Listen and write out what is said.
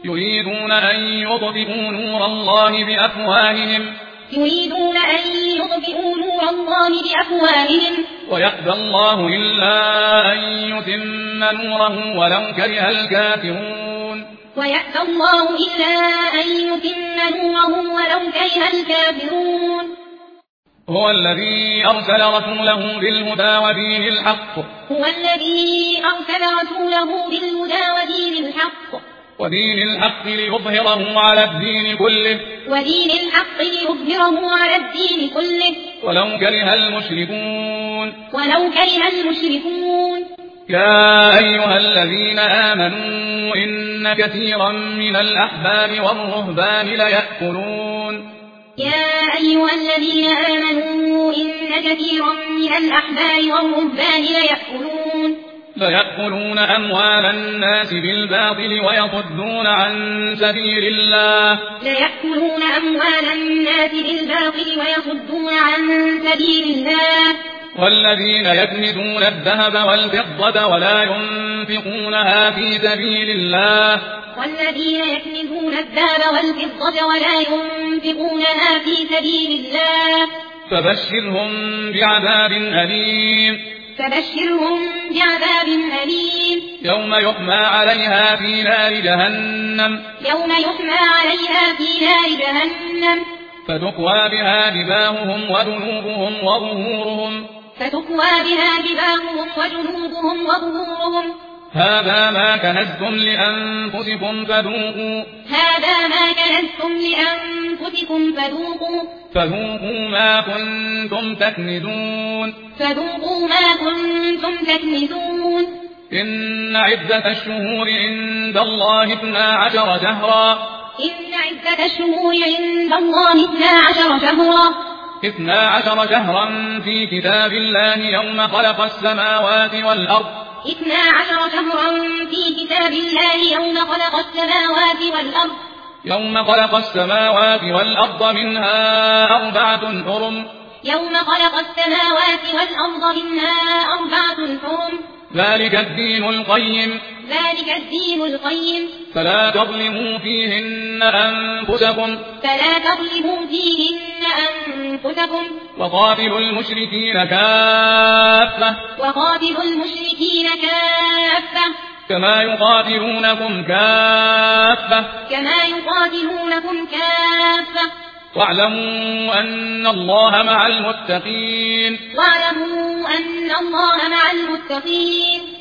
يريدون أن يطفئوا نور الله بأفواههم ويأبى الله إلا أن يتم نوره ولو كره الكافرون هو الذي أرسل رسوله بالهدى ودين الحق ليظهره على الدين كله ولو كره المشركون يا أيها الذين آمنوا إن كثيرا من الأحبار والرهبان ليأكلون أموال الناس بالباطل ويصدون عن سبيل الله والذين يكنزون الذهب والفضة ولا ينفقونها في سبيل الله فبشرهم بعذاب أليم يوم يحمى عليها في نار جهنم فتكوى بها جباههم وجنوبهم وظهورهم هذا ما كنزتم لأنفسكم فذوقوا ما كنتم تكنزون إن عدة الشهور عند الله 12 شهرا في كتاب الله يوم خلق السماوات والأرض منها 4 حرم ذلك الدين القيم فلا تظلموا فيهن أنفسكم وقاتلوا المشركين كافة كما يقاتلونكم كافة واعلموا أن الله مع المتقين